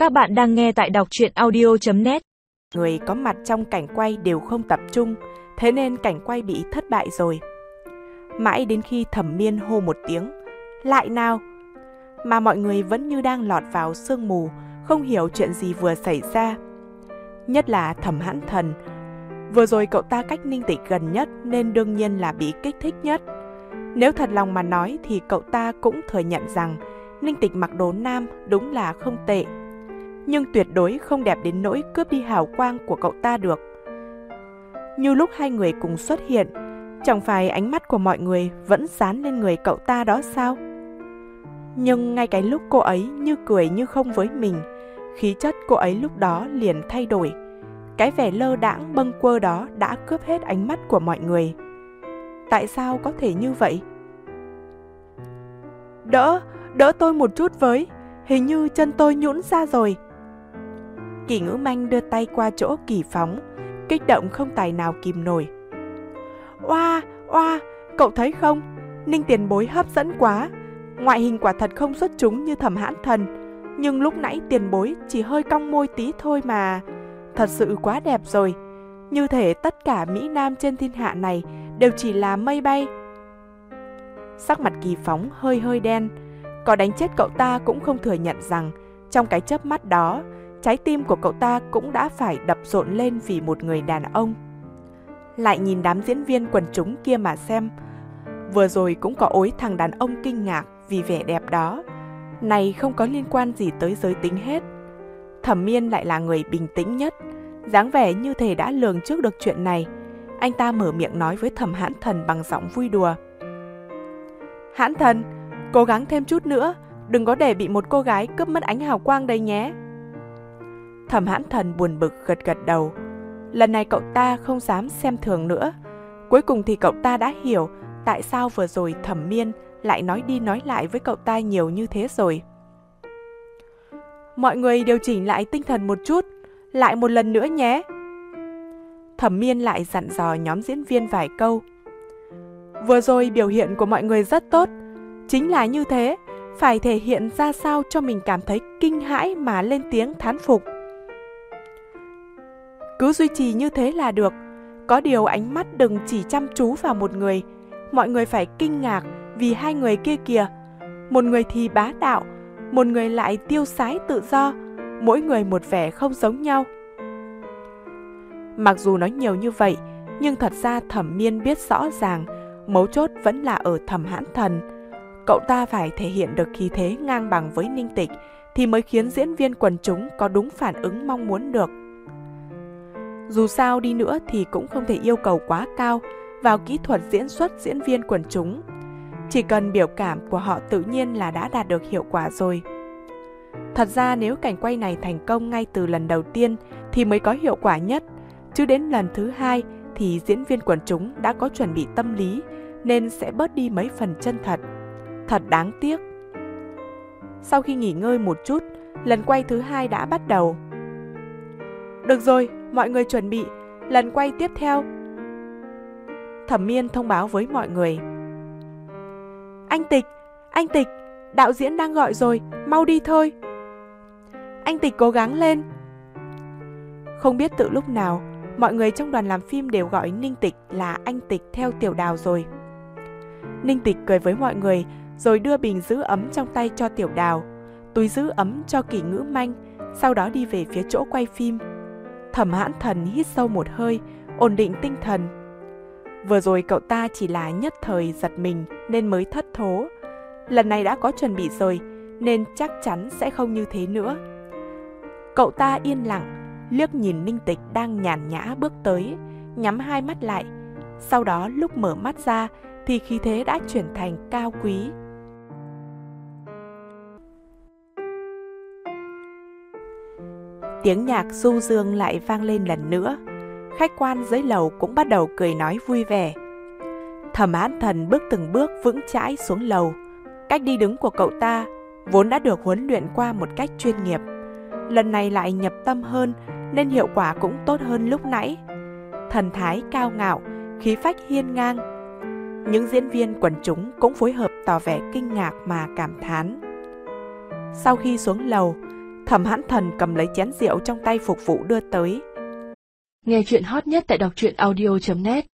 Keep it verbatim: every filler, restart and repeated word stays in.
Các bạn đang nghe tại đọc truyện audio chấm net. Người có mặt trong cảnh quay đều không tập trung, thế nên cảnh quay bị thất bại rồi. Mãi đến khi Thẩm Miên hô một tiếng, lại nào, mà mọi người vẫn như đang lọt vào sương mù, không hiểu chuyện gì vừa xảy ra. Nhất là Thẩm Hãn Thần. Vừa rồi cậu ta cách Ninh Tịch gần nhất nên đương nhiên là bị kích thích nhất. Nếu thật lòng mà nói thì cậu ta cũng thừa nhận rằng Ninh Tịch mặc đồ nam đúng là không tệ, nhưng tuyệt đối không đẹp đến nỗi cướp đi hào quang của cậu ta được. Như lúc hai người cùng xuất hiện, chẳng phải ánh mắt của mọi người vẫn dán lên người cậu ta đó sao? Nhưng ngay cái lúc cô ấy như cười như không với mình, khí chất cô ấy lúc đó liền thay đổi. Cái vẻ lơ đãng bâng quơ đó đã cướp hết ánh mắt của mọi người. Tại sao có thể như vậy? Đỡ, đỡ tôi một chút với, hình như chân tôi nhũn ra rồi. Kỳ Ngữ Manh đưa tay qua chỗ Kỳ Phóng, kích động không tài nào kìm nổi. Oa, oa, cậu thấy không? Ninh tiền bối hấp dẫn quá. Ngoại hình quả thật không xuất chúng như Thẩm Hãn Thần, nhưng lúc nãy tiền bối chỉ hơi cong môi tí thôi mà. Thật sự quá đẹp rồi. Như thể tất cả Mỹ Nam trên thiên hạ này đều chỉ là mây bay. Sắc mặt Kỳ Phóng hơi hơi đen. Có đánh chết cậu ta cũng không thừa nhận rằng trong cái chớp mắt đó, trái tim của cậu ta cũng đã phải đập rộn lên vì một người đàn ông. Lại nhìn đám diễn viên quần chúng kia mà xem. Vừa rồi cũng có ối thằng đàn ông kinh ngạc vì vẻ đẹp đó. Này không có liên quan gì tới giới tính hết. Thẩm Miên lại là người bình tĩnh nhất, dáng vẻ như thể đã lường trước được chuyện này. Anh ta mở miệng nói với Thẩm Hãn Thần bằng giọng vui đùa. Hãn Thần, cố gắng thêm chút nữa, đừng có để bị một cô gái cướp mất ánh hào quang đây nhé. Thẩm Hãn Thần buồn bực gật gật đầu. Lần này cậu ta không dám xem thường nữa. Cuối cùng thì cậu ta đã hiểu tại sao vừa rồi Thẩm Miên lại nói đi nói lại với cậu ta nhiều như thế rồi. Mọi người điều chỉnh lại tinh thần một chút, lại một lần nữa nhé. Thẩm Miên lại dặn dò nhóm diễn viên vài câu. Vừa rồi biểu hiện của mọi người rất tốt. Chính là như thế, phải thể hiện ra sao cho mình cảm thấy kinh hãi mà lên tiếng thán phục. Cứ duy trì như thế là được. Có điều ánh mắt đừng chỉ chăm chú vào một người. Mọi người phải kinh ngạc vì hai người kia kìa. Một người thì bá đạo, một người lại tiêu sái tự do. Mỗi người một vẻ không giống nhau. Mặc dù nói nhiều như vậy, nhưng thật ra Thẩm Miên biết rõ ràng mấu chốt vẫn là ở Thẩm Hãn Thần. Cậu ta phải thể hiện được khí thế ngang bằng với Ninh Tịch thì mới khiến diễn viên quần chúng có đúng phản ứng mong muốn được. Dù sao đi nữa thì cũng không thể yêu cầu quá cao vào kỹ thuật diễn xuất diễn viên quần chúng. Chỉ cần biểu cảm của họ tự nhiên là đã đạt được hiệu quả rồi. Thật ra nếu cảnh quay này thành công ngay từ lần đầu tiên thì mới có hiệu quả nhất, chứ đến lần thứ hai thì diễn viên quần chúng đã có chuẩn bị tâm lý nên sẽ bớt đi mấy phần chân thật. Thật đáng tiếc. Sau khi nghỉ ngơi một chút, lần quay thứ hai đã bắt đầu. Được rồi, mọi người chuẩn bị, lần quay tiếp theo. Thẩm Miên thông báo với mọi người. Anh Tịch, anh Tịch, đạo diễn đang gọi rồi, mau đi thôi. Anh Tịch cố gắng lên. Không biết từ lúc nào, mọi người trong đoàn làm phim đều gọi Ninh Tịch là anh Tịch theo Tiểu Đào rồi. Ninh Tịch cười với mọi người, rồi đưa bình giữ ấm trong tay cho Tiểu Đào, túi giữ ấm cho Kỳ Ngữ Manh, sau đó đi về phía chỗ quay phim. Thẩm Hãn Thần hít sâu một hơi, ổn định tinh thần. Vừa rồi cậu ta chỉ là nhất thời giật mình nên mới thất thố. Lần này đã có chuẩn bị rồi nên chắc chắn sẽ không như thế nữa. Cậu ta yên lặng, liếc nhìn Ninh Tịch đang nhàn nhã bước tới, nhắm hai mắt lại. Sau đó lúc mở mắt ra thì khí thế đã chuyển thành cao quý. Tiếng nhạc du dương lại vang lên lần nữa. Khách quan dưới lầu cũng bắt đầu cười nói vui vẻ. Thẩm Hãn Thần bước từng bước vững chãi xuống lầu. Cách đi đứng của cậu ta vốn đã được huấn luyện qua một cách chuyên nghiệp, lần này lại nhập tâm hơn nên hiệu quả cũng tốt hơn lúc nãy. Thần thái cao ngạo, khí phách hiên ngang. Những diễn viên quần chúng cũng phối hợp tỏ vẻ kinh ngạc mà cảm thán. Sau khi xuống lầu, Thẩm Hãn Thần cầm lấy chén rượu trong tay phục vụ đưa tới. Nghe chuyện hot nhất tại đọc truyện audio chấm net